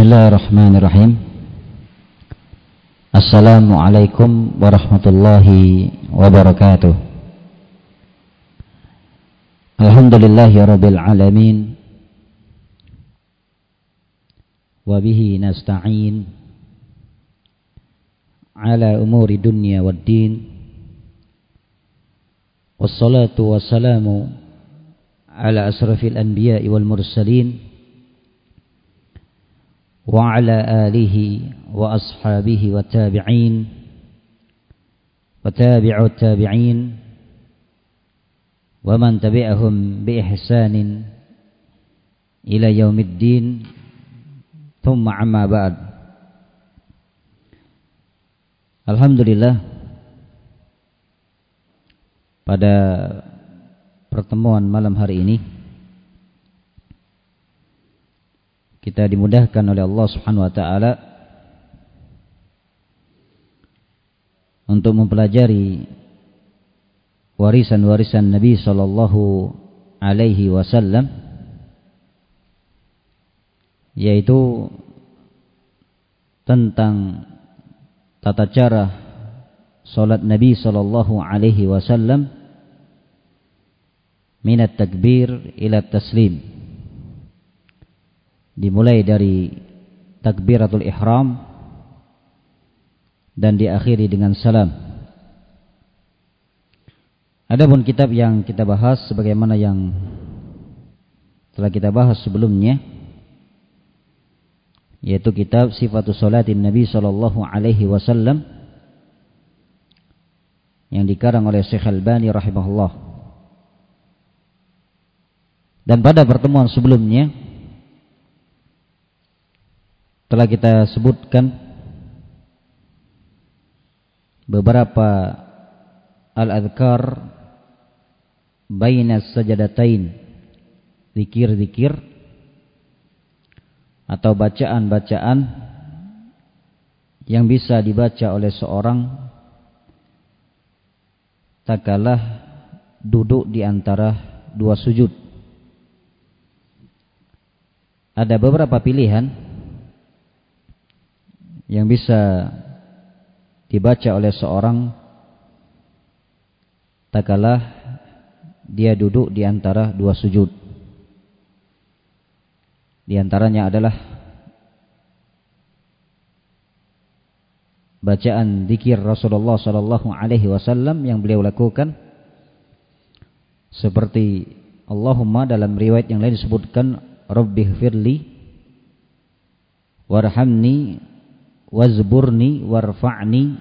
Bismillahirrahmanirrahim. Assalamualaikum warahmatullahi wabarakatuh. Alhamdulillahirabbil alamin. Wa bihi nasta'in ala umuri dunya waddin. Wassalatu wassalamu ala asrafil anbiya'i wal mursalin wa ala alihi wa ashabihi wa tabi'in wa tabi'ut tabi'in wa man tabi'ahum bi ihsanin ila yaumiddin, thumma amma ba'd. Alhamdulillah, pada pertemuan malam hari ini kita dimudahkan oleh Allah Subhanahu wa taala untuk mempelajari warisan-warisan Nabi sallallahu alaihi wasallam, yaitu tentang tata cara salat Nabi sallallahu alaihi wasallam minat takbir ila taslim, dimulai dari takbiratul ihram dan diakhiri dengan salam. Adapun kitab yang kita bahas sebagaimana yang telah kita bahas sebelumnya, yaitu kitab Sifatus Salatin Nabi sallallahu alaihi wasallam yang dikarang oleh Syekh Albani rahimahullah. Dan pada pertemuan sebelumnya telah kita sebutkan beberapa al-adhkar baina sajadatain, zikir-zikir atau bacaan-bacaan yang bisa dibaca oleh seorang tak kalah duduk di antara dua sujud. Ada beberapa pilihan yang bisa dibaca oleh seorang tak kalah dia duduk di antara dua sujud. Di antaranya adalah bacaan zikir Rasulullah sallallahu alaihi wasallam yang beliau lakukan, seperti Allahumma, dalam riwayat yang lain disebutkan Rabbighfirli warhamni wazburni warfa'ni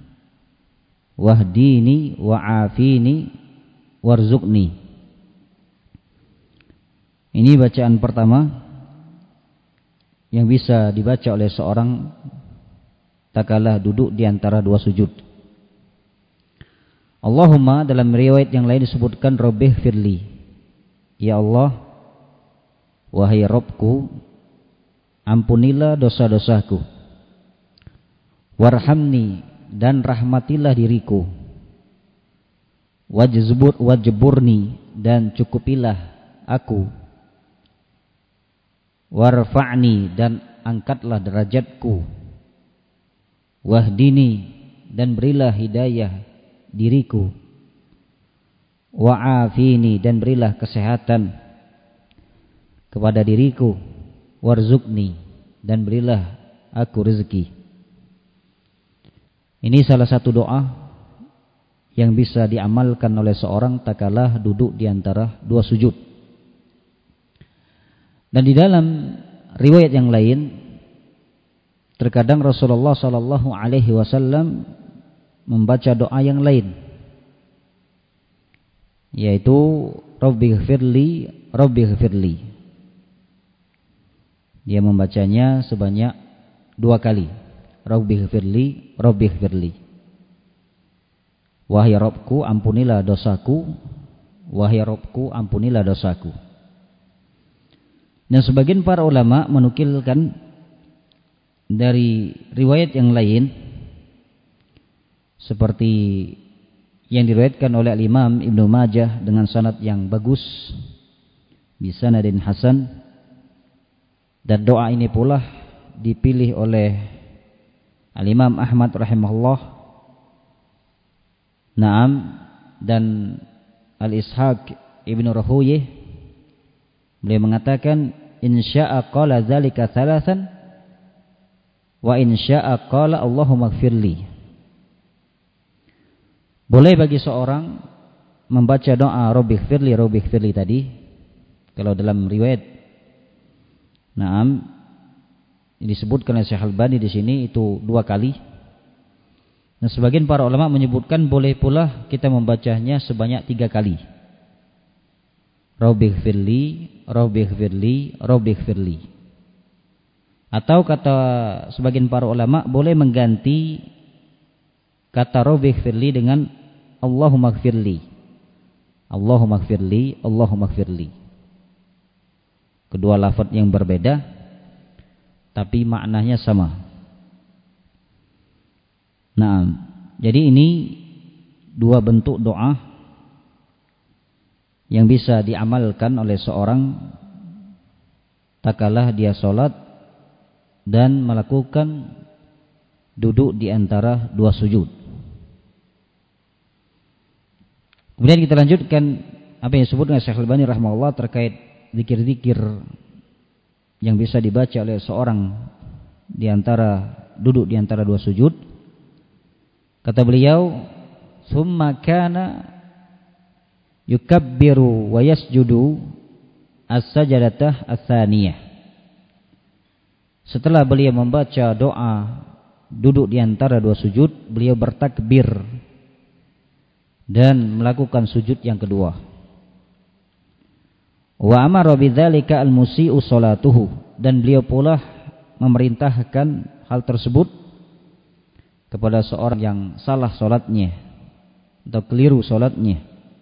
wahdini wa'afini warzuqni. Ini bacaan pertama yang bisa dibaca oleh seorang tak kalah duduk di antara dua sujud. Allahumma, dalam riwayat yang lain disebutkan Rabbighfirli, ya Allah, wahai Rabbku, ampunilah dosa-dosaku. Warhamni, dan rahmatilah diriku. Wajburni, dan cukupilah aku. Warfa'ni, dan angkatlah derajatku. Wahdini, dan berilah hidayah diriku. Wa'afini, dan berilah kesehatan kepada diriku. Warzuqni, dan berilah aku rezeki. Ini salah satu doa yang bisa diamalkan oleh seorang tak kalah duduk di antara dua sujud. Dan di dalam riwayat yang lain, terkadang Rasulullah sallallahu alaihi wasallam membaca doa yang lain, yaitu Rabbighfirli, Rabbighfirli. Dia membacanya sebanyak 2 kali. Rabbighfirli, Rabbighfirli. Wahai Rabbku, ampunilah dosaku. Wahai Rabbku, ampunilah dosaku. Dan sebagian para ulama menukilkan dari riwayat yang lain, seperti yang diriwayatkan oleh Imam Ibnu Majah dengan sanad yang bagus, bisanadin hasan, dan doa ini pula dipilih oleh Al-Imam Ahmad rahimahullah. Naam, dan Al-Ishaq Ibnu Rahuyih beliau mengatakan insya'a qala dzalika thalathan wa insya'a qala Allahumma ighfirli. Boleh bagi seorang membaca doa Rabbighfirli tadi kalau dalam riwayat. Naam, disebutkan oleh Syekh Al-Albani di sini itu 2 kali. Nah, sebagian para ulama menyebutkan boleh pula kita membacanya sebanyak 3 kali. Rabbighfirli. Atau kata sebagian para ulama boleh mengganti kata Rabbighfirli dengan Allahumma ighfirli. Kedua lafaz yang berbeda tapi maknanya sama. Nah, jadi ini 2 bentuk doa yang bisa diamalkan oleh seorang tatkala dia salat dan melakukan duduk di antara 2 sujud. Kemudian kita lanjutkan apa yang disebut oleh Syekh Al-Albani rahimahullah terkait zikir-zikir yang bisa dibaca oleh seorang duduk di antara 2 sujud. Kata beliau, "Tsumma kana yukabbiru wa yasjudu as-sajdatah ats-tsaniyah." Setelah beliau membaca doa duduk di antara 2 sujud, beliau bertakbir dan melakukan sujud yang kedua. Wa amara bidzalika al-musii'u sholatuhu, dan beliau pula memerintahkan hal tersebut kepada seorang yang salah salatnya atau keliru salatnya.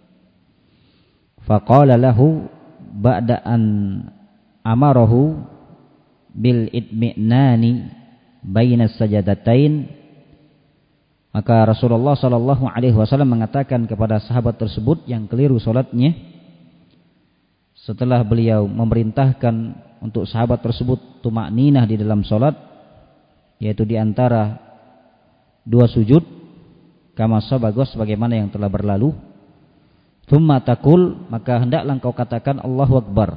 Faqala lahu ba'da an amarahu bil itmi'nani baina sajadatain, maka Rasulullah sallallahu alaihi wasallam mengatakan kepada sahabat tersebut yang keliru salatnya, setelah beliau memerintahkan untuk sahabat tersebut tumakninah di dalam salat, yaitu di antara 2 sujud, kama sabagos sebagaimana yang telah berlalu. Tsumma taqul, maka hendaklah engkau katakan Allahu Akbar.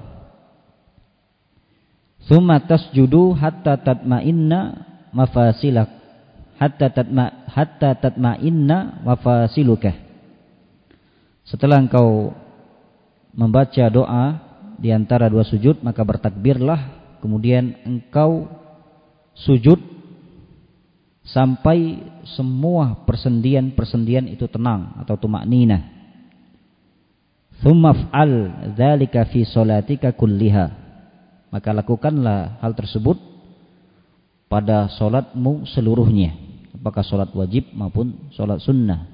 Tsumma tasjudu hatta tatma'inna mafasilak hatta tatma'inna mafasiluka. Setelah engkau membaca doa di antara 2 sujud, maka bertakbirlah, kemudian engkau sujud sampai semua persendian itu tenang atau tumakninah. Tsumma fa'al dzalika fi sholatika kulliha, maka lakukanlah hal tersebut pada salatmu seluruhnya, apakah salat wajib maupun salat sunnah.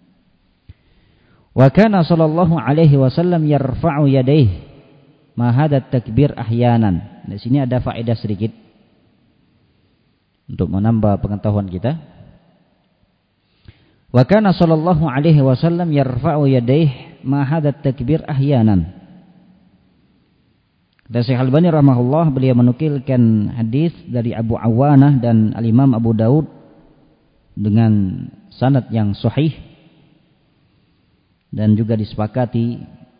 Wa kana sallallahu alaihi wasallam yarfa'u yadayhi ma hadat takbir ahyanan. Di sini ada faedah sedikit untuk menambah pengetahuan kita. Wa kana sallallahu alaihi wasallam yarfa'u yadayhi ma hadat takbir ahyanan. Dan Syekh Al-Albani rahimahullah beliau menukilkan hadis dari Abu Awanah dan Al-Imam Abu Daud dengan sanad yang sahih dan juga disepakati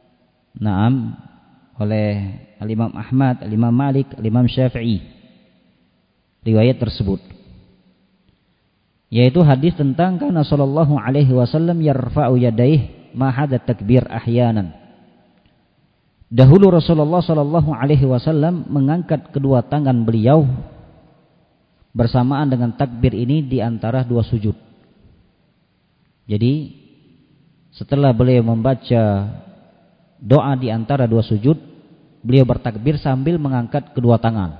oleh Al-Imam Ahmad, Al-Imam Malik, Al-Imam Syafi'i riwayat tersebut, yaitu hadis tentang kana sallallahu alaihi wasallam yarfa'u yadayhi ma hadat takbir ahyanan. Dahulu Rasulullah sallallahu alaihi wasallam mengangkat kedua tangan beliau bersamaan dengan takbir ini di antara 2 sujud. Jadi setelah beliau membaca doa di antara 2 sujud, beliau bertakbir sambil mengangkat kedua tangan.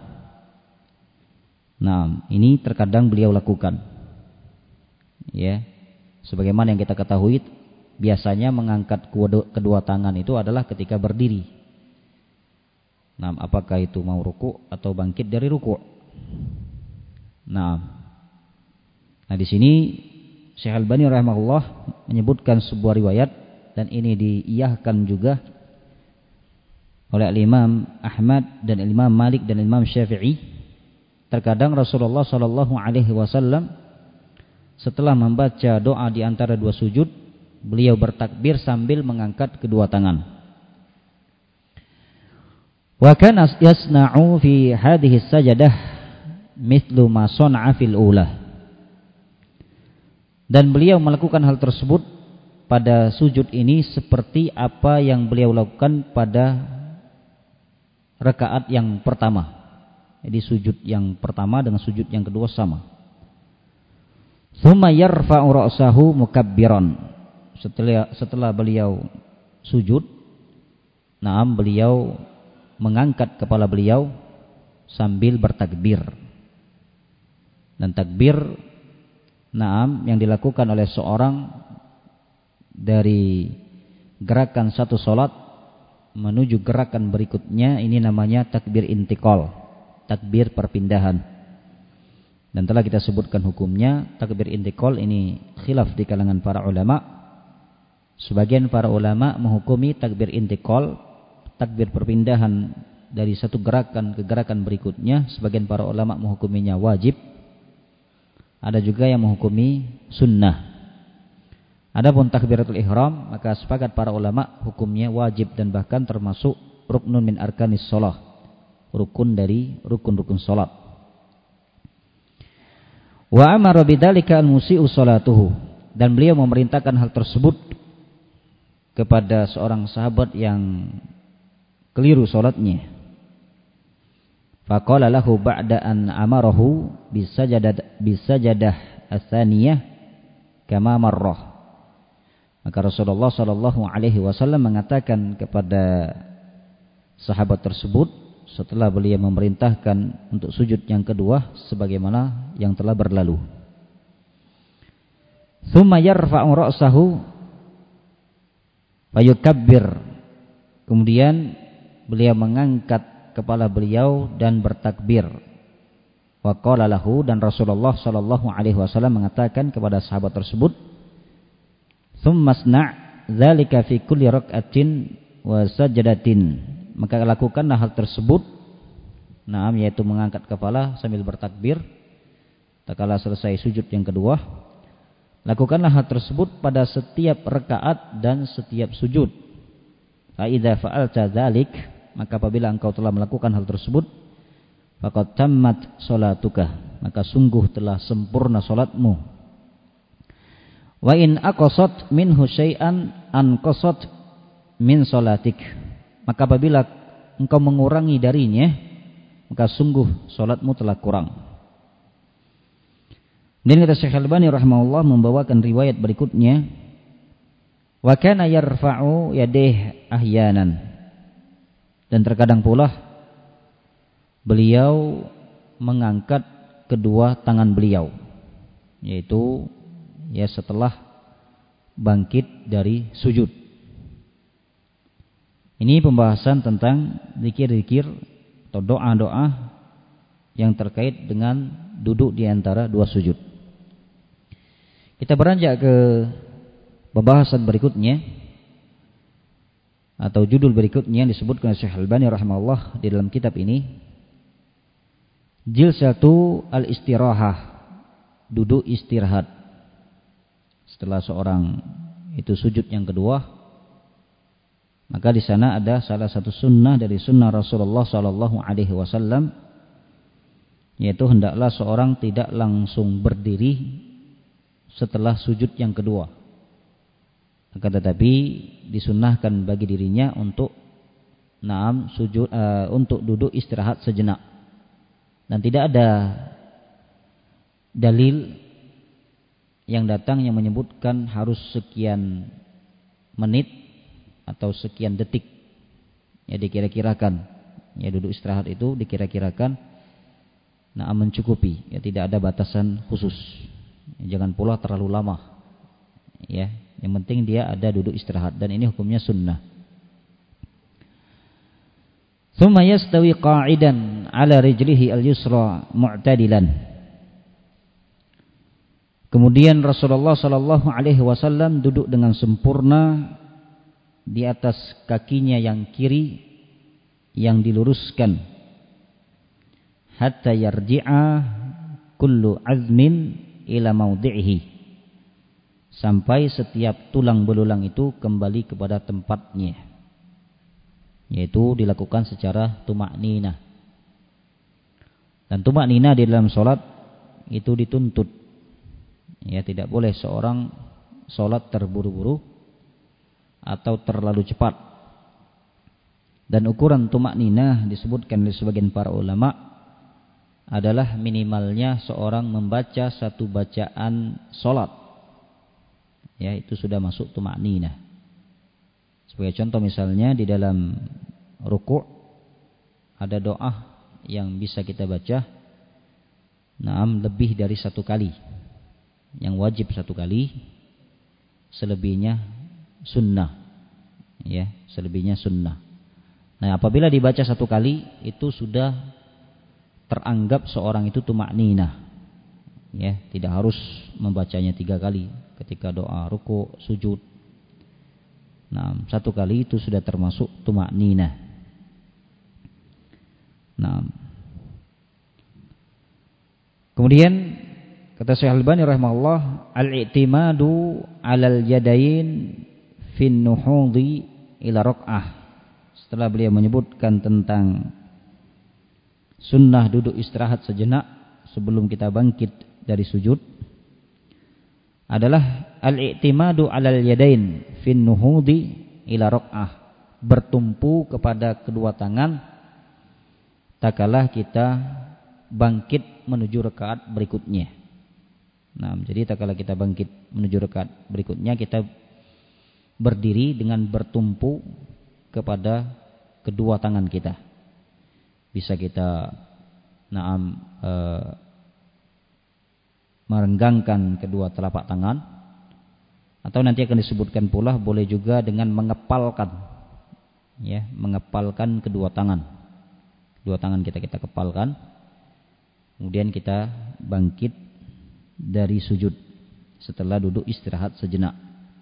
Nah, ini terkadang beliau lakukan. Ya. Sebagaimana yang kita ketahui, biasanya mengangkat kedua tangan itu adalah ketika berdiri. Nah, apakah itu mau ruku atau bangkit dari ruku? Nah, di sini Syekh Al-Albani rahimahullah menyebutkan sebuah riwayat, dan ini diiyahkan juga oleh Imam Ahmad dan Imam Malik dan Imam Syafi'i, terkadang Rasulullah sallallahu alaihi wasallam setelah membaca doa di antara dua sujud, beliau bertakbir sambil mengangkat kedua tangan. Wa kana yasna'u fi hadhihi sajadah mithlu ma sana'a fil ula. Dan beliau melakukan hal tersebut pada sujud ini seperti apa yang beliau lakukan pada rakaat yang pertama. Jadi sujud yang pertama dengan sujud yang kedua sama. Tsumma yarfa'u ra'sahu mukabbiran. Setelah beliau sujud, beliau mengangkat kepala beliau sambil bertakbir. Dan takbir yang dilakukan oleh seorang dari gerakan satu salat menuju gerakan berikutnya, ini namanya takbir intiqal, takbir perpindahan. Dan telah kita sebutkan hukumnya. Takbir intiqal ini khilaf di kalangan para ulama. Sebagian para ulama menghukumi takbir intiqal, takbir perpindahan dari satu gerakan ke gerakan berikutnya. Sebagian para ulama menghukuminya wajib. Ada juga yang menghukumi sunnah. Adapun takbiratul ihram, maka sepakat para ulama hukumnya wajib dan bahkan termasuk ruknun min arkanis shalah, rukun dari rukun-rukun salat. Wa amara bidzalika al-musii'u salatuhu, dan beliau memerintahkan hal tersebut kepada seorang sahabat yang keliru salatnya. Faqala lahu ba'da an amarahu bisajadah ats-tsaniyah kama marrah. Maka Rasulullah sallallahu alaihi wasallam mengatakan kepada sahabat tersebut setelah beliau memerintahkan untuk sujud yang kedua sebagaimana yang telah berlalu. Tsumma yarfa'u ra'sahu wa yukabbir. Kemudian beliau mengangkat kepala beliau dan bertakbir. Wa qala lahu, dan Rasulullah sallallahu alaihi wasallam mengatakan kepada sahabat tersebut, "Tsumma asna' dzalika fi kulli rak'atin wa sajdatin." Maka lakukanlah hal tersebut, yaitu mengangkat kepala sambil bertakbir tatkala selesai sujud yang kedua. Lakukanlah hal tersebut pada setiap rakaat dan setiap sujud. Fa idza fa'alta dzalik, maka apabila engkau telah melakukan hal tersebut, faqad tammat salatuka, maka sungguh telah sempurna salatmu. Wa in aqasat minhu syai'an anqasat min salatik, maka apabila engkau mengurangi darinya, maka sungguh salatmu telah kurang. Dan kata Syekh Al-Albani rahimahullah membawakan riwayat berikutnya, wa kana yarfa'u yadayhi ahyanan, dan terkadang pula beliau mengangkat kedua tangan beliau, yaitu setelah bangkit dari sujud. Ini pembahasan tentang zikir-zikir atau doa-doa yang terkait dengan duduk di antara dua sujud. Kita beranjak ke pembahasan berikutnya atau judul berikutnya yang disebutkan oleh Syekh Al-Albani rahimahullah di dalam kitab ini, Jilsatu al-istirahah, duduk istirahat. Setelah seorang itu sujud yang kedua, maka di sana ada salah satu sunnah dari sunnah Rasulullah sallallahu alaihi wasallam, yaitu hendaklah seorang tidak langsung berdiri setelah sujud yang kedua. Akan tetapi disunnahkan bagi dirinya untuk untuk duduk istirahat sejenak. Dan tidak ada dalil yang datang yang menyebutkan harus sekian menit atau sekian detik. Dikira-kirakan. Duduk istirahat itu dikira-kirakan mencukupi. Tidak ada batasan khusus. Jangan pula terlalu lama. Yang penting dia ada duduk istirahat, dan ini hukumnya sunnah. Tsumma yastawi qa'idan 'ala rijlihi al-yusra mu'tadilan. Kemudian Rasulullah sallallahu alaihi wasallam duduk dengan sempurna di atas kakinya yang kiri yang diluruskan, hatta yarji'a kullu azmin ila maudhi'ihi, sampai setiap tulang belulang itu kembali kepada tempatnya, yaitu dilakukan secara tumakninah. Dan tumakninah di dalam sholat itu dituntut, ya, tidak boleh seorang sholat terburu-buru atau terlalu cepat. Dan ukuran tumakninah disebutkan oleh sebagian para ulama adalah minimalnya seorang membaca satu bacaan sholat, ya, itu sudah masuk tumakninah. Sebagai contoh misalnya di dalam ruku' ada doa yang bisa kita baca lebih dari satu kali. Yang wajib satu kali, selebihnya sunnah, ya, selebihnya sunnah. Nah, apabila dibaca satu kali itu sudah teranggap seorang itu tumakninah, ya, tidak harus membacanya 3 kali ketika doa ruku' sujud. Nah, satu kali itu sudah termasuk tumakninah. Nah, kemudian kata Syekh Al-Albani rahimahullah, al-i'timadu 'alal yadayn fin nuhudhi ila rak'ah. Setelah beliau menyebutkan tentang sunnah duduk istirahat sejenak sebelum kita bangkit dari sujud, adalah al-i'timadu 'alal yadayn fin nuhudhi ila rak'ah, bertumpu kepada kedua tangan tatkala kita bangkit menuju rakaat berikutnya. Nah, jadi tatkala kita bangkit menuju rakaat berikutnya, kita berdiri dengan bertumpu kepada kedua tangan kita. Bisa kita merenggangkan kedua telapak tangan, atau nanti akan disebutkan pula boleh juga dengan mengepalkan, ya, mengepalkan kedua tangan. Dua tangan kita kepalkan, kemudian kita bangkit dari sujud setelah duduk istirahat sejenak.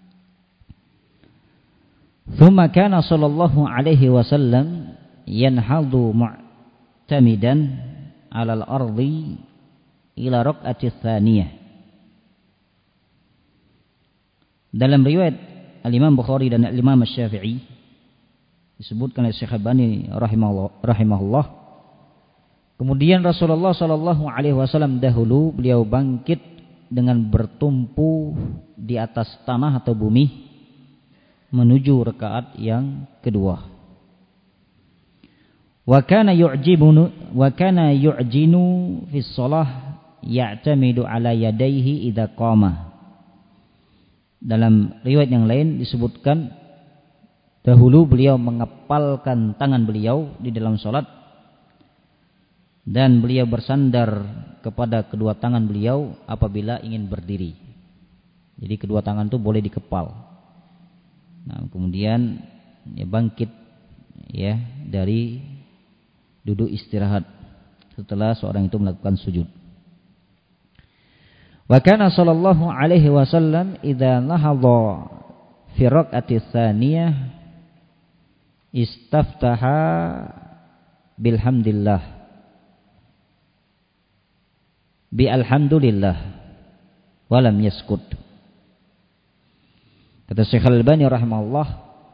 Thumma kana sallallahu alaihi wasallam yanhadu mu'tamidan 'alal ardi ila rak'ati tsaniyah. Dalam riwayat Al-Imam Bukhari dan Al-Imam Asy-Syafi'i disebutkan oleh Syekh Al-Albani rahimahullah, kemudian Rasulullah sallallahu alaihi wasallam dahulu beliau bangkit dengan bertumpu di atas tanah atau bumi menuju rakaat yang kedua. Wa kana yu'jinu fi shalah ya'tamidu ala yadayhi idza qama. Dalam riwayat yang lain disebutkan dahulu beliau mengepalkan tangan beliau di dalam salat dan beliau bersandar kepada kedua tangan beliau apabila ingin berdiri. Jadi kedua tangan itu boleh dikepal. Nah, kemudian bangkit, ya, dari duduk istirahat setelah seorang itu melakukan sujud. Wa kana sallallahu alaihi wasallam idza nahadha fi rak'ati tsaniyah istaftaha bilhamdillah bi alhamdulillah walam yaskut. Kata Syekh Al-Albani rahimahullah,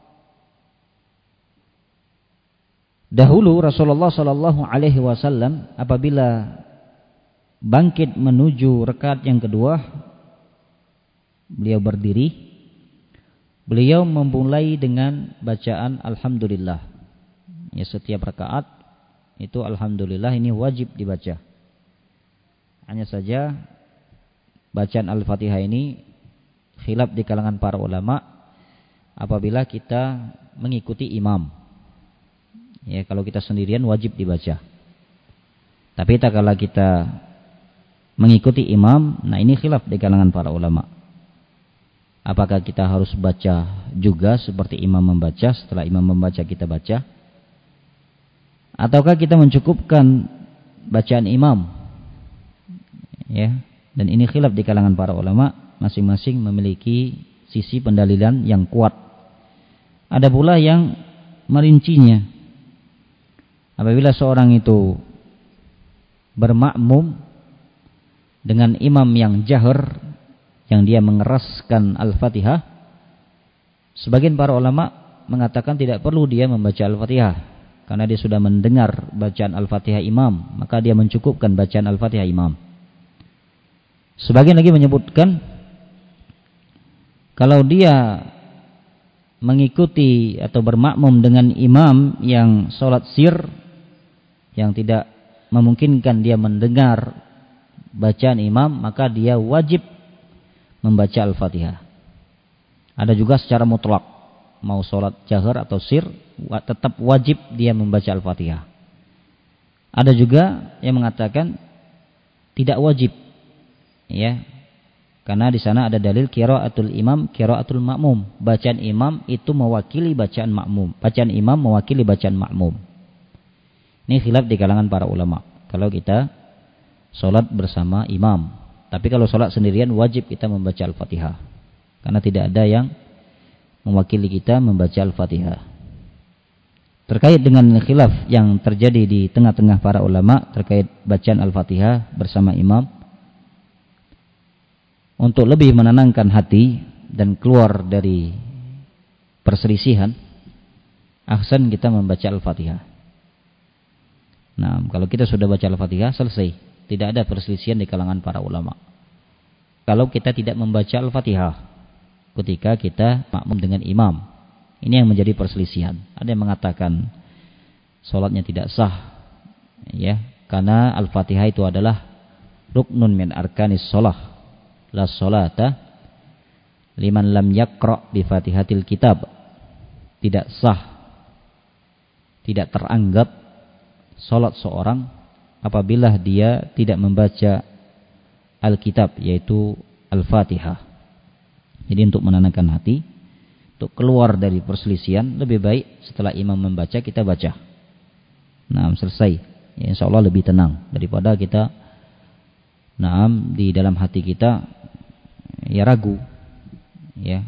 dahulu Rasulullah sallallahu alaihi wasallam apabila bangkit menuju rakaat yang kedua, beliau berdiri. Beliau memulai dengan bacaan alhamdulillah. Ya, setiap rakaat itu alhamdulillah ini wajib dibaca. Hanya saja bacaan Al-Fatihah ini khilaf di kalangan para ulama apabila kita mengikuti imam. Ya, kalau kita sendirian wajib dibaca. Tapi tatkala kita mengikuti imam, nah ini khilaf di kalangan para ulama. Apakah kita harus baca juga seperti imam membaca, setelah imam membaca kita baca, ataukah kita mencukupkan bacaan imam? Ya, dan ini khilaf di kalangan para ulama, masing-masing memiliki sisi pendalilan yang kuat. Ada pula yang merincinya. Apabila seorang itu bermakmum dengan imam yang jahar, yang dia mengeraskan Al-Fatihah, sebagian para ulama mengatakan tidak perlu dia membaca Al-Fatihah, karena dia sudah mendengar bacaan Al-Fatihah imam, maka dia mencukupkan bacaan Al-Fatihah imam. Sebagian lagi menyebutkan kalau dia mengikuti atau bermakmum dengan imam yang sholat sir, yang tidak memungkinkan dia mendengar bacaan imam, maka dia wajib membaca Al-Fatihah. Ada juga secara mutlak, mau sholat jahar atau sir, tetap wajib dia membaca Al-Fatihah. Ada juga yang mengatakan tidak wajib, ya, karena di sana ada dalil qiraatul imam, qiraatul makmum. Bacaan imam itu mewakili bacaan makmum. Bacaan imam mewakili bacaan makmum. Ini khilaf di kalangan para ulama. Kalau kita sholat bersama imam, tapi kalau sholat sendirian wajib kita membaca Al-Fatihah, karena tidak ada yang mewakili kita membaca Al-Fatihah. Terkait dengan khilaf yang terjadi di tengah-tengah para ulama terkait bacaan Al-Fatihah bersama imam, untuk lebih menenangkan hati dan keluar dari perselisihan, ahsan kita membaca Al-Fatihah. Nah, kalau kita sudah baca Al-Fatihah, selesai. Tidak ada perselisihan di kalangan para ulama. Kalau kita tidak membaca Al-Fatihah ketika kita makmum dengan imam, ini yang menjadi perselisihan. Ada yang mengatakan sholatnya tidak sah, ya, karena Al-Fatihah itu adalah ruknun min arkanis sholah. La sholata liman lam yaqra' bi Fatihatil kitab. Tidak sah, tidak teranggap salat seorang apabila dia tidak membaca Alkitab, yaitu Al-Fatihah. Jadi untuk menenangkan hati, untuk keluar dari perselisihan, lebih baik setelah imam membaca kita baca. Nah, selesai. Ya, insyaallah lebih tenang daripada kita di dalam hati kita ya ragu, ya,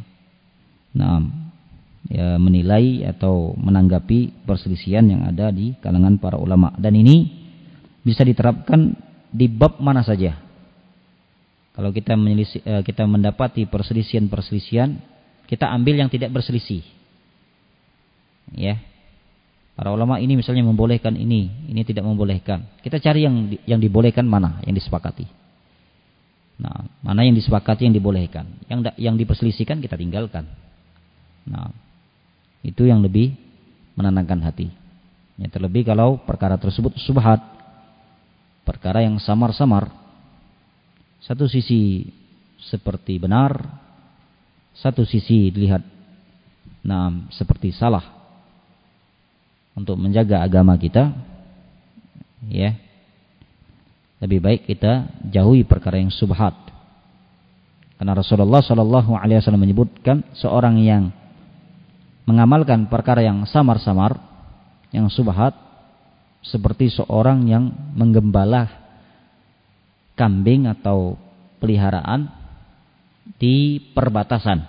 ya menilai atau menanggapi perselisihan yang ada di kalangan para ulama. Dan ini bisa diterapkan di bab mana saja. Kalau kita mendapati perselisihan-perselisihan, kita ambil yang tidak berselisih. Ya, para ulama ini misalnya membolehkan ini tidak membolehkan. Kita cari yang dibolehkan mana, yang disepakati. Nah, mana yang disepakati, yang dibolehkan, yang diperselisihkan kita tinggalkan. Nah, itu yang lebih menenangkan hati. Ya, terlebih kalau perkara tersebut syubhat, perkara yang samar-samar. Satu sisi seperti benar, satu sisi dilihat seperti salah. Untuk menjaga agama kita, ya, lebih baik kita jauhi perkara yang subhat. Karena Rasulullah SAW menyebutkan seorang yang mengamalkan perkara yang samar-samar, yang subhat, seperti seorang yang menggembala kambing atau peliharaan di perbatasan.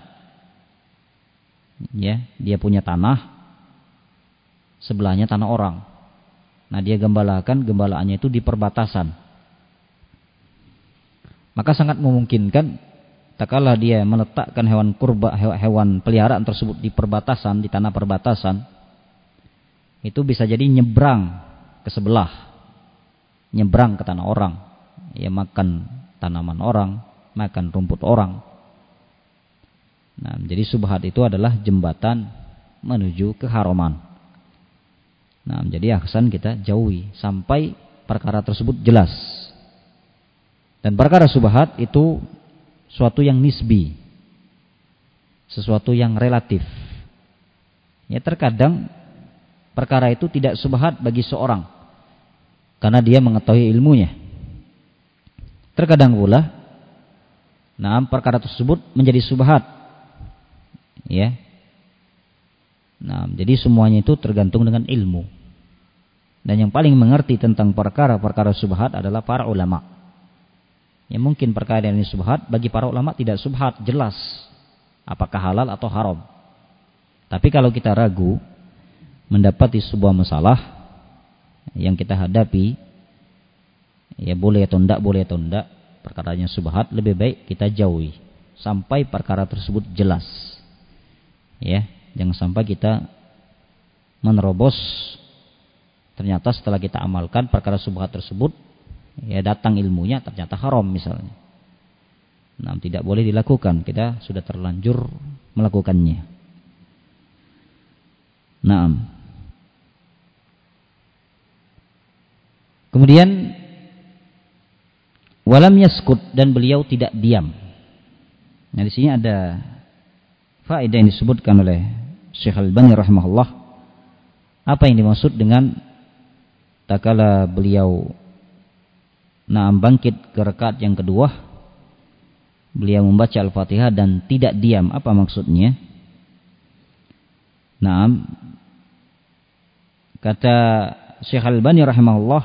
Ya, dia punya tanah, sebelahnya tanah orang. Nah, dia gembalaannya itu di perbatasan. Maka sangat memungkinkan tatkala dia meletakkan hewan peliharaan tersebut di perbatasan, di tanah perbatasan, itu bisa jadi nyebrang ke sebelah, nyebrang ke tanah orang, ya, makan tanaman orang, makan rumput orang. Nah, jadi subhat itu adalah jembatan menuju keharaman. Nah, jadi ahsan kita jauhi sampai perkara tersebut jelas. Dan perkara subhat itu suatu yang nisbi, sesuatu yang relatif. Ya, terkadang perkara itu tidak subhat bagi seorang karena dia mengetahui ilmunya. Terkadang pula, perkara tersebut menjadi subhat. Ya. Jadi semuanya itu tergantung dengan ilmu. Dan yang paling mengerti tentang perkara-perkara subhat adalah para ulama. Ya, mungkin perkara ini subhat, bagi para ulama tidak subhat, jelas apakah halal atau haram. Tapi kalau kita ragu mendapati sebuah masalah yang kita hadapi Ya boleh atau tidak, perkaranya syubhat, lebih baik kita jauhi sampai perkara tersebut jelas. Ya, jangan sampai kita menerobos, ternyata setelah kita amalkan perkara syubhat tersebut, ya datang ilmunya ternyata haram misalnya. Nah, tidak boleh dilakukan, kita sudah terlanjur melakukannya. Naam. Kemudian walam yaskut, dan beliau tidak diam. Nah, di sini ada faedah yang disebutkan oleh Syekh Al-Albani rahimahullah. Apa yang dimaksud dengan tatkala beliau bangkit ke rakaat yang kedua, beliau membaca Al-Fatihah dan tidak diam, apa maksudnya? Naam, kata Syekh Al-Albani rahimahullah,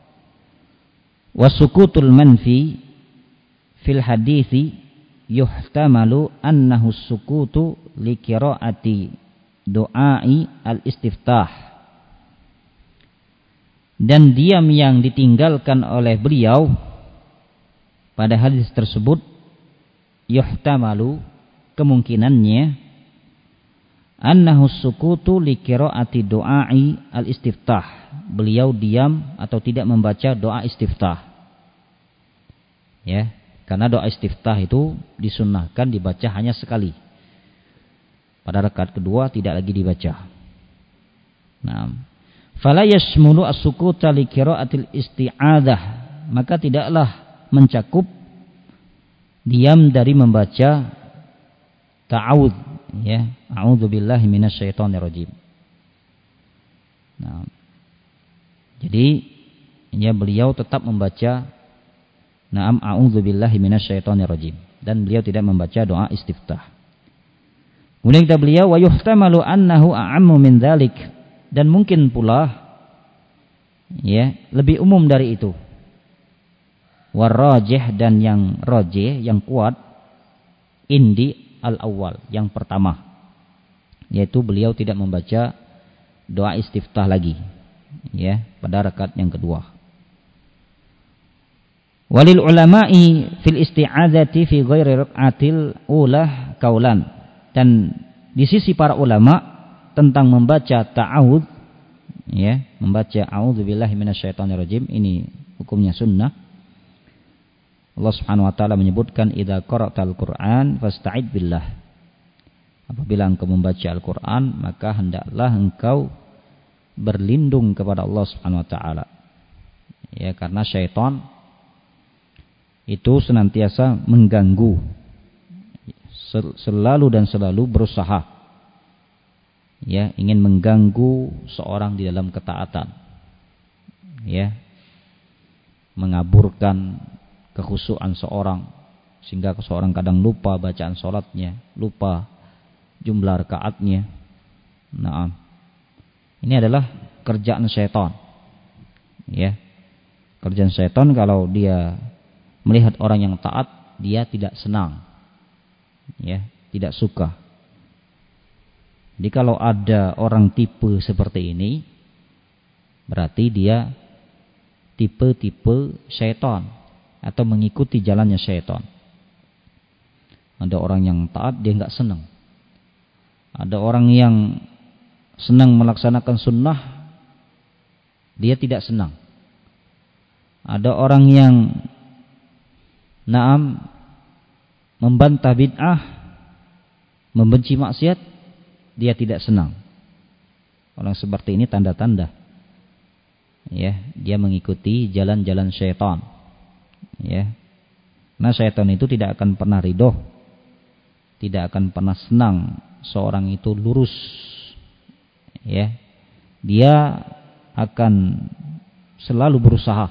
wasukutul manfi fil hadithi yuhtamalu annahu sukutu li qiraati doai al-istiftah. Dan diam yang ditinggalkan oleh beliau pada hadis tersebut, yuhtamalu, kemungkinannya, annahu sukutu li qiraati doai al-istiftah, beliau diam atau tidak membaca doa istiftah. Ya, karena doa istiftah itu disunnahkan dibaca hanya sekali. Pada rakaat kedua tidak lagi dibaca. Nah, fala yashmulu as-sukuta li qiraatil isti'adzah, maka tidaklah mencakup diam dari membaca ta'awudz, ya, a'udzubillahi minasyaitonirrajim. Nah, jadi ya beliau tetap membaca na'am a'udzubillahi minasyaitonirrajim, dan beliau tidak membaca doa istiftah. Kemudian kata beliau, wa yuhtamalu annahu a'ammu min dzalik, dan mungkin pula ya lebih umum dari itu. Warrajih, dan yang rajih, yang kuat, indi al-awwal, yang pertama, yaitu beliau tidak membaca doa istiftah lagi, ya, pada rakaat yang kedua. Walil ulama'i fil isti'adzati fi ghairi rak'atil ulah kaulan, dan di sisi para ulama tentang membaca ta'awudz, ya, membaca a'udzubillahi minasyaitonirrajim, ini hukumnya sunnah. Allah Subhanahu wa taala menyebutkan, idza qara'tal Qur'an fasta'id billah. Apabila engkau membaca Al-Qur'an, maka hendaklah engkau berlindung kepada Allah Subhanahu wa taala. Ya, karena syaitan itu senantiasa mengganggu, selalu dan selalu berusaha, ya, ingin mengganggu seorang di dalam ketaatan, ya, mengaburkan kekhusyuan seorang, sehingga seorang kadang lupa bacaan sholatnya, lupa jumlah rakaatnya. Nah, ini adalah kerjaan syaitan, ya, kerjaan syaitan. Kalau dia melihat orang yang taat, dia tidak senang, ya, tidak suka. Jadi kalau ada orang tipe seperti ini, berarti dia tipe-tipe syaitan atau mengikuti jalannya syaitan. Ada orang yang taat, dia enggak senang. Ada orang yang senang melaksanakan sunnah, dia tidak senang. Ada orang yang membantah bid'ah, membenci maksiat, dia tidak senang. Orang seperti ini tanda-tanda, ya, dia mengikuti jalan-jalan syaitan, ya. Nah, syaitan itu tidak akan pernah ridho, tidak akan pernah senang seorang itu lurus, ya. Dia akan selalu berusaha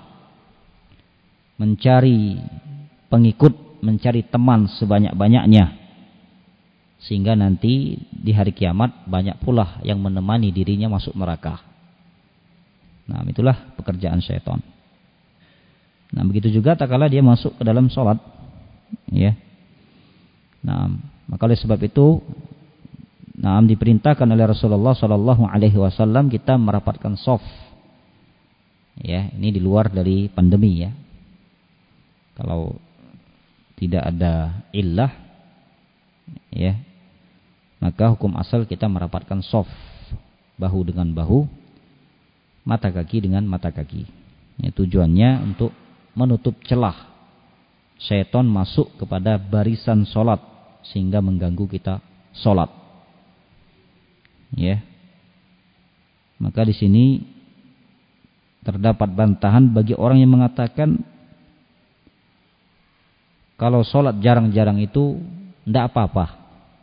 mencari pengikut, mencari teman sebanyak-banyaknya, sehingga nanti di hari kiamat banyak pula yang menemani dirinya masuk neraka. Nah, itulah pekerjaan syaitan. Nah, begitu juga tatkala dia masuk ke dalam sholat, ya. Nah, maka oleh sebab itu, diperintahkan oleh Rasulullah SAW kita merapatkan shaf, Ya, ini di luar dari pandemi ya. Kalau tidak ada illah ya, maka hukum asal kita merapatkan shaf, bahu dengan bahu, mata kaki dengan mata kaki. Ya, tujuannya untuk menutup celah syaitan masuk kepada barisan sholat sehingga mengganggu kita sholat. Ya, maka di sini terdapat bantahan bagi orang yang mengatakan kalau sholat jarang-jarang itu tidak apa-apa.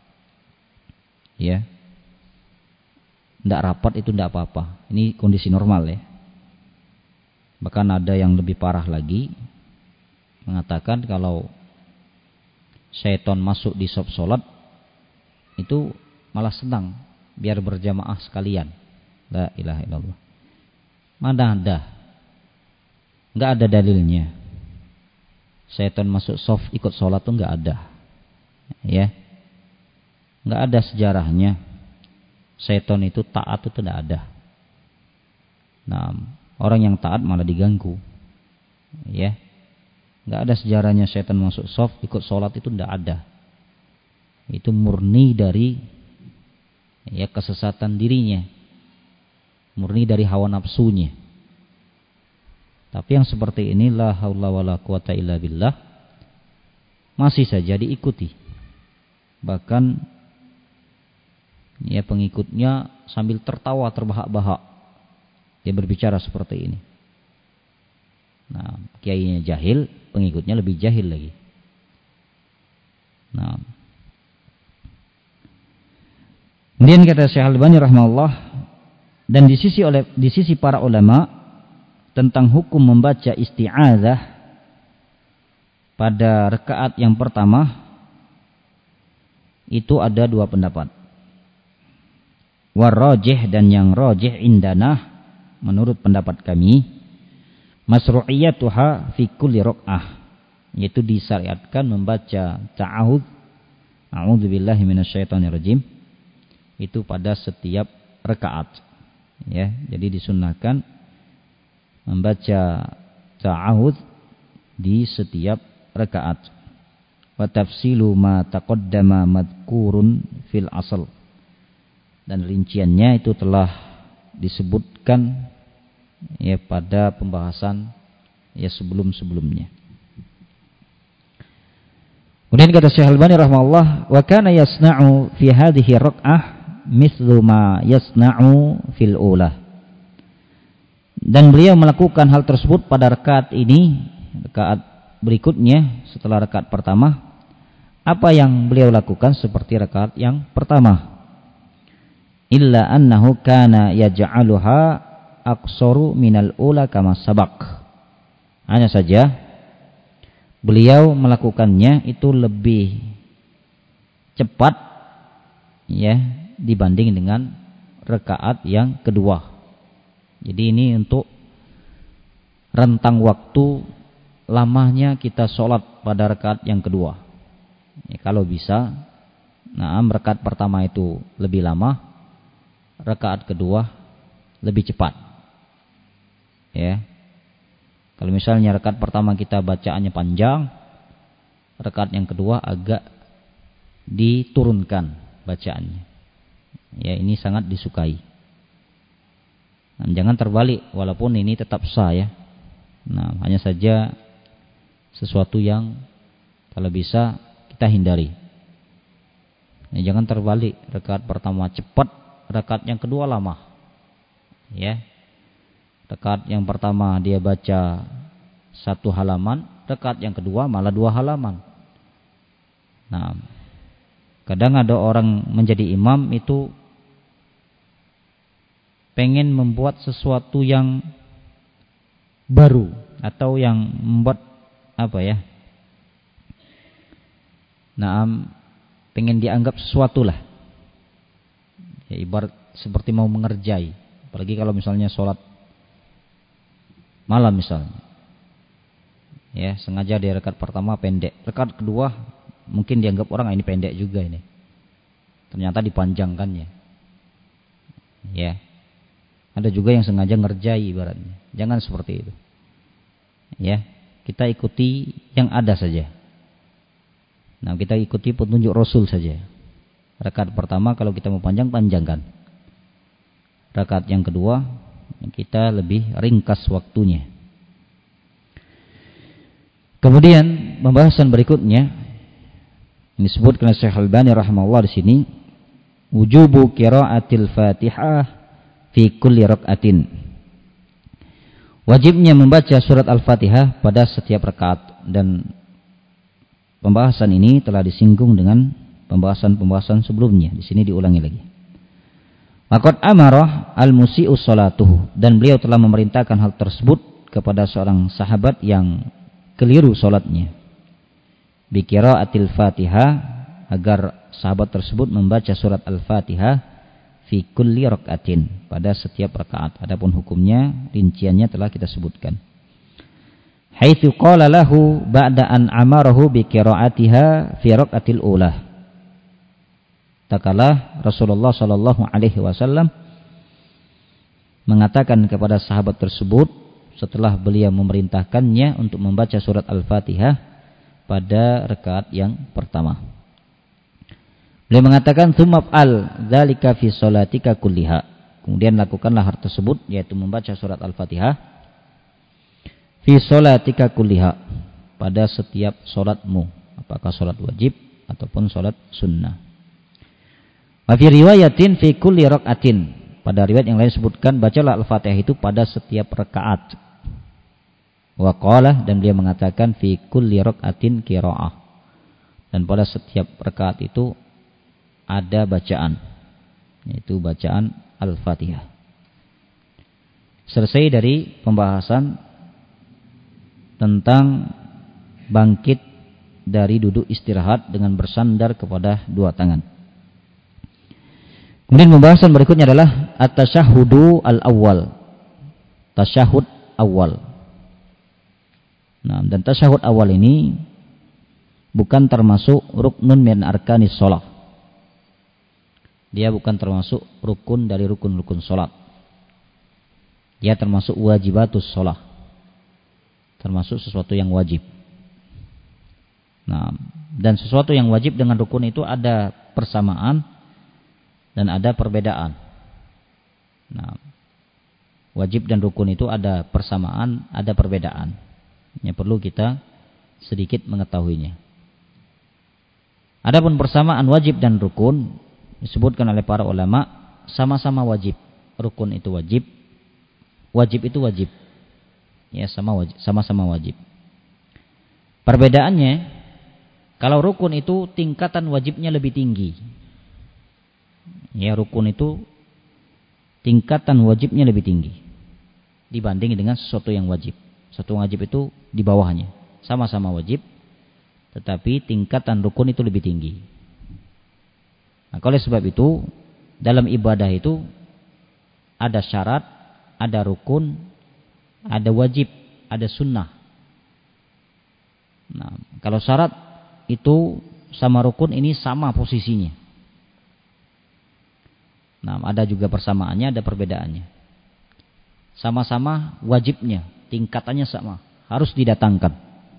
Ya, tidak rapat itu tidak apa-apa. Ini kondisi normal ya. Bahkan ada yang lebih parah lagi, mengatakan kalau syaitan masuk di shaf sholat itu malah senang biar berjamaah sekalian. La ilaha illallah. Mana ada? Enggak ada dalilnya. Syaitan masuk shaf ikut sholat itu enggak ada. Ya. Enggak ada sejarahnya. Syaitan itu taat itu tidak ada. Nah, orang yang taat malah diganggu. Ya. Enggak ada sejarahnya syaitan masuk shaf ikut sholat itu tidak ada. Itu murni dari ya kesesatan dirinya. Murni dari hawa nafsunya. Tapi yang seperti ini la haula wala quwata illa billah masih saja diikuti. Bahkan ya pengikutnya sambil tertawa terbahak-bahak dia berbicara seperti ini. Nah, kiainya jahil, pengikutnya lebih jahil lagi. Nah, kemudian kata Syekh Al-Albani rahimahullah, dan di sisi para ulama tentang hukum membaca isti'adzah pada rakaat yang pertama itu ada dua pendapat. Warrajih, dan yang rajih indana menurut pendapat kami, masru'iyatuha fi kulli raka'ah, yaitu disyariatkan membaca ta'awudz, a'udzubillahi minasyaitonirrajim, itu pada setiap rakaat. Ya, jadi disunnahkan membaca ta'awudz di setiap rakaat. Wa tafsilu ma taqaddama madhkurun fil asal, dan rinciannya itu telah disebutkan ya pada pembahasan ya sebelum-sebelumnya. Kemudian kata Syekh Al-Albani rahimahullah, wa kana yasna'u fi hadhihi rak'ah mithlu ma yasna'u fil ula. Dan beliau melakukan hal tersebut pada rakaat ini, rakaat berikutnya setelah rakaat pertama, apa yang beliau lakukan seperti rakaat yang pertama. Illa annahu kana yaj'aluha aqsaru minal ula kama sabaq. Hanya saja beliau melakukannya itu lebih cepat ya dibanding dengan rakaat yang kedua. Jadi ini untuk rentang waktu lamanya kita sholat pada rakaat yang kedua. Ya, kalau bisa, nah rakaat pertama itu lebih lama, rakaat kedua lebih cepat. Ya, kalau misalnya rakaat pertama kita bacaannya panjang, rakaat yang kedua agak diturunkan bacaannya. Ya, ini sangat disukai. Nah, jangan terbalik, walaupun ini tetap sah ya. Nah, hanya saja sesuatu yang kalau bisa kita hindari. Ya, jangan terbalik, rakaat pertama cepat, rakaat yang kedua lama. Ya. Rakaat yang pertama dia baca 1 halaman, rakaat yang kedua malah 2 halaman. Nah, kadang ada orang menjadi imam itu pengen membuat sesuatu yang baru atau yang membuat apa ya? Nah, pengen dianggap sesuatu lah. Ya, ibarat seperti mau mengerjai. Apalagi kalau misalnya sholat malam misalnya. Ya, sengaja di rakaat pertama pendek. Rakaat kedua mungkin dianggap orang ini pendek juga ini. Ternyata dipanjangkannya. Ya. Ada juga yang sengaja ngerjai ibaratnya. Jangan seperti itu. Ya, kita ikuti yang ada saja. Nah, kita ikuti petunjuk Rasul saja. Rakaat pertama kalau kita mau panjangkan. Rakaat yang kedua kita lebih ringkas waktunya. Kemudian pembahasan berikutnya ini disebutkan oleh Syekh Al-Albani rahimahullah di sini, wujubu qiraatil Fatihah fi kulli rakaatin. Wajibnya membaca surat Al-Fatihah pada setiap rakaat, dan pembahasan ini telah disinggung dengan pembahasan sebelumnya. Di sini diulangi lagi. Laqad amarah al-musii'u sholatuhu, dan beliau telah memerintahkan hal tersebut kepada seorang sahabat yang keliru salatnya. Bi qiraatil Fatihah, agar sahabat tersebut membaca surat Al-Fatihah fi kulli rakaatin, pada setiap rakaat. Adapun hukumnya, rinciannya telah kita sebutkan. Haitsu qala lahu ba'da an amarahu bi qiraatiha fi rakaatil ulah. Takala Rasulullah sallallahu alaihi wasallam mengatakan kepada sahabat tersebut setelah beliau memerintahkannya untuk membaca surat Al-Fatihah pada rakaat yang pertama. Beliau mengatakan tsumaf'al dzalika fi sholatika kulliha. Kemudian lakukanlah hal tersebut, yaitu membaca surat Al-Fatihah fi sholatika kulliha, pada setiap salatmu, apakah salat wajib ataupun salat sunnah. Wa fi riwayatin fi kulli rak'atin, pada riwayat yang lain disebutkan bacalah Al-Fatihah itu pada setiap rakaat. Wa qala, dan beliau mengatakan fi kulli rak'atin qiraah, dan pada setiap rakaat itu ada bacaan, yaitu bacaan Al-Fatihah. Selesai dari pembahasan tentang bangkit dari duduk istirahat dengan bersandar kepada dua tangan. Kemudian pembahasan berikutnya adalah at-tasyahhudu al-awwal. Tasyahud awal. Nah, dan tasyahud awal ini bukan termasuk ruknun min arkanis shalah. Dia bukan termasuk rukun dari rukun-rukun salat. Dia termasuk wajibatus shalah. Termasuk sesuatu yang wajib. Nah, dan sesuatu yang wajib dengan rukun itu ada persamaan dan ada perbedaan. Nah, wajib dan rukun itu ada persamaan, ada perbedaan. Yang perlu kita sedikit mengetahuinya. Adapun persamaan wajib dan rukun disebutkan oleh para ulama sama-sama wajib. Rukun itu wajib, wajib itu wajib. Ya, sama-sama wajib. Perbedaannya, kalau rukun itu tingkatan wajibnya lebih tinggi. Ya, rukun itu tingkatan wajibnya lebih tinggi dibanding dengan sesuatu yang wajib. Sesuatu yang wajib itu di bawahnya. Sama-sama wajib, tetapi tingkatan rukun itu lebih tinggi. Nah, oleh sebab itu, dalam ibadah itu ada syarat, ada rukun, ada wajib, ada sunnah. Nah, kalau syarat itu sama rukun ini sama posisinya. Nah, ada juga persamaannya, ada perbedaannya. Sama-sama wajibnya, tingkatannya sama, harus didatangkan.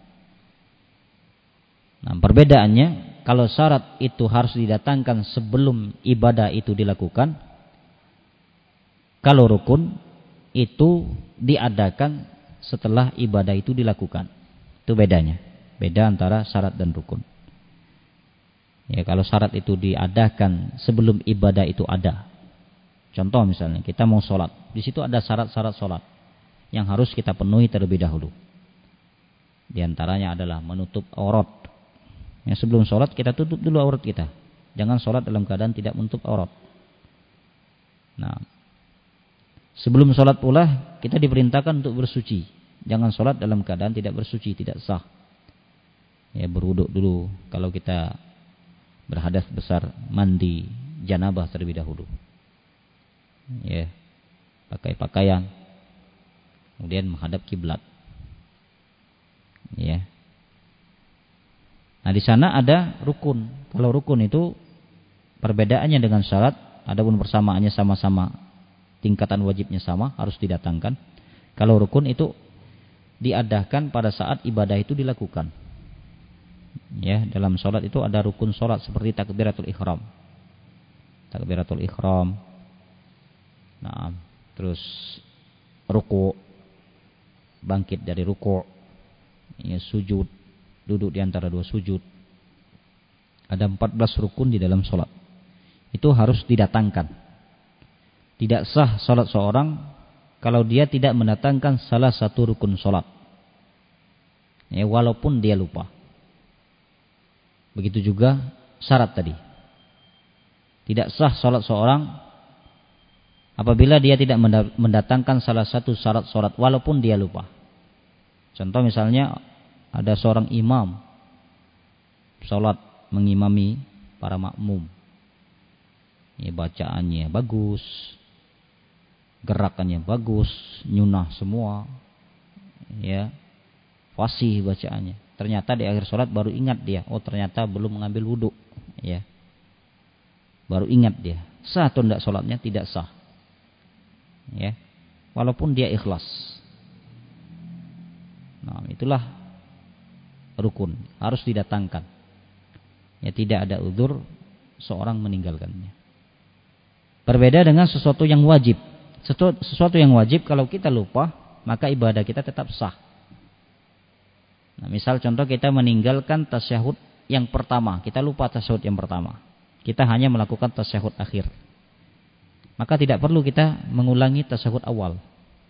Nah, perbedaannya, kalau syarat itu harus didatangkan sebelum ibadah itu dilakukan, kalau rukun itu diadakan setelah ibadah itu dilakukan. Itu bedanya. Beda antara syarat dan rukun. Ya, kalau syarat itu diadakan sebelum ibadah itu ada. Contoh misalnya, kita mau sholat. Di situ ada syarat-syarat sholat yang harus kita penuhi terlebih dahulu. Di antaranya adalah menutup aurat. Ya, sebelum sholat kita tutup dulu aurat kita. Jangan sholat dalam keadaan tidak menutup aurat. Nah, sebelum sholat pula kita diperintahkan untuk bersuci. Jangan sholat dalam keadaan tidak bersuci, tidak sah. Ya, berwuduk dulu. Kalau kita berhadas besar, mandi janabah terlebih dahulu. Ya, pakai pakaian, kemudian menghadap kiblat. Ya. Nah, di sana ada rukun. Kalau rukun itu perbedaannya dengan syarat, adapun persamaannya sama-sama tingkatan wajibnya sama, harus didatangkan. Kalau rukun itu diadakan pada saat ibadah itu dilakukan. Ya, dalam sholat itu ada rukun sholat seperti takbiratul ihram. Takbiratul ihram. Nah, terus ruku', bangkit dari ruku', ya, sujud, duduk di antara dua sujud. Ada 14 rukun di dalam sholat. Itu harus didatangkan. Tidak sah sholat seorang kalau dia tidak mendatangkan salah satu rukun sholat. Ya, walaupun dia lupa. Begitu juga syarat tadi. Tidak sah sholat seorang apabila dia tidak mendatangkan salah satu syarat sholat walaupun dia lupa. Contoh misalnya ada seorang imam sholat mengimami para makmum. Ya, bacaannya bagus, gerakannya bagus, nyunah semua, ya, fasih bacaannya. Ternyata di akhir sholat baru ingat dia, oh ternyata belum mengambil wudhu, ya, baru ingat dia. Sah atau tidak sholatnya? Tidak sah, ya, walaupun dia ikhlas. Nah, itulah rukun, harus didatangkan. Ya, tidak ada uzur seorang meninggalkannya. Berbeda dengan sesuatu yang wajib. Sesuatu yang wajib kalau kita lupa, maka ibadah kita tetap sah. Nah, misal contoh kita meninggalkan tasyahud yang pertama, kita lupa tasyahud yang pertama. Kita hanya melakukan tasyahud akhir. Maka tidak perlu kita mengulangi tasyahud awal.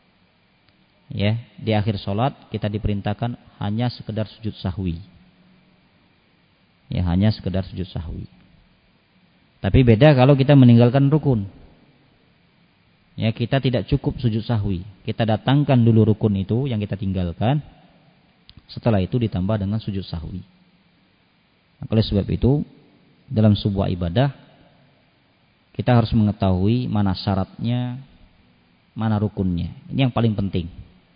Ya, di akhir sholat kita diperintahkan hanya sekedar sujud sahwi. Ya, hanya sekedar sujud sahwi. Tapi beda kalau kita meninggalkan rukun. Ya, kita tidak cukup sujud sahwi. Kita datangkan dulu rukun itu yang kita tinggalkan. Setelah itu ditambah dengan sujud sahwi. Nah, oleh sebab itu, dalam sebuah ibadah kita harus mengetahui mana syaratnya, mana rukunnya. Ini yang paling penting.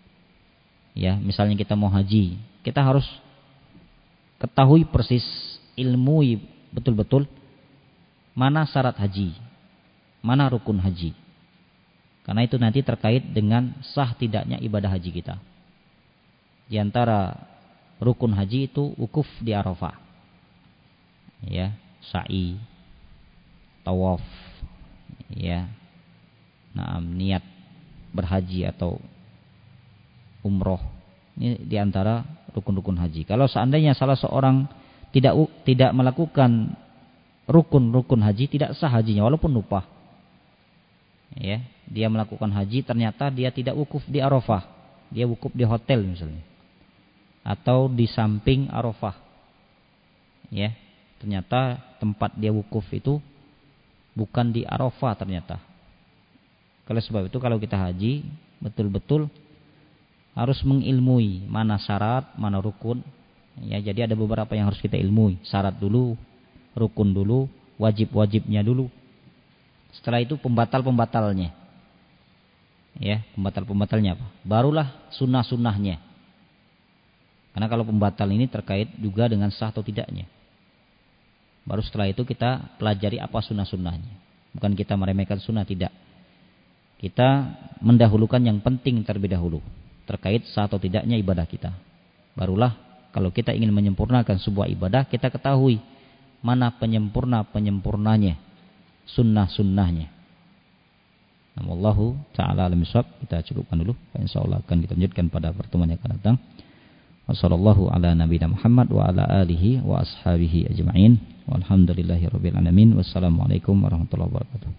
Ya, misalnya kita mau haji, kita harus ketahui persis, ilmui betul-betul mana syarat haji, mana rukun haji. Karena itu nanti terkait dengan sah tidaknya ibadah haji kita. Di antara rukun haji itu wukuf di Arafah. Ya, sa'i, tawaf, ya. Nah, niat berhaji atau umroh. Ini di antara rukun-rukun haji. Kalau seandainya salah seorang tidak melakukan rukun-rukun haji, tidak sah hajinya walaupun lupa. Ya, dia melakukan haji ternyata dia tidak wukuf di Arafah. Dia wukuf di hotel misalnya. Atau di samping Arafah. Ya, ternyata tempat dia wukuf itu bukan di Arafah ternyata. Oleh sebab itu kalau kita haji betul-betul harus mengilmui mana syarat, mana rukun. Ya, jadi ada beberapa yang harus kita ilmui. Syarat dulu, rukun dulu, wajib-wajibnya dulu. Setelah itu pembatal-pembatalnya. Ya, pembatal-pembatalnya apa? Barulah sunnah-sunnahnya. Karena kalau pembatal ini terkait juga dengan sah atau tidaknya. Baru setelah itu kita pelajari apa sunnah-sunnahnya. Bukan kita meremehkan sunnah, tidak. Kita mendahulukan yang penting terlebih dahulu. Terkait sah atau tidaknya ibadah kita. Barulah kalau kita ingin menyempurnakan sebuah ibadah, kita ketahui mana penyempurnanya, sunnah-sunnahnya. Wallahu ta'ala alam bisawab. Kita cukupkan dulu. Insyaallah akan kita lanjutkan pada pertemuan yang akan datang. Wassallallahu ala nabiyina Muhammad wa ala alihi wa ashabihi ajma'in. Walhamdulillahirabbil alamin. Wassalamualaikum warahmatullahi wabarakatuh.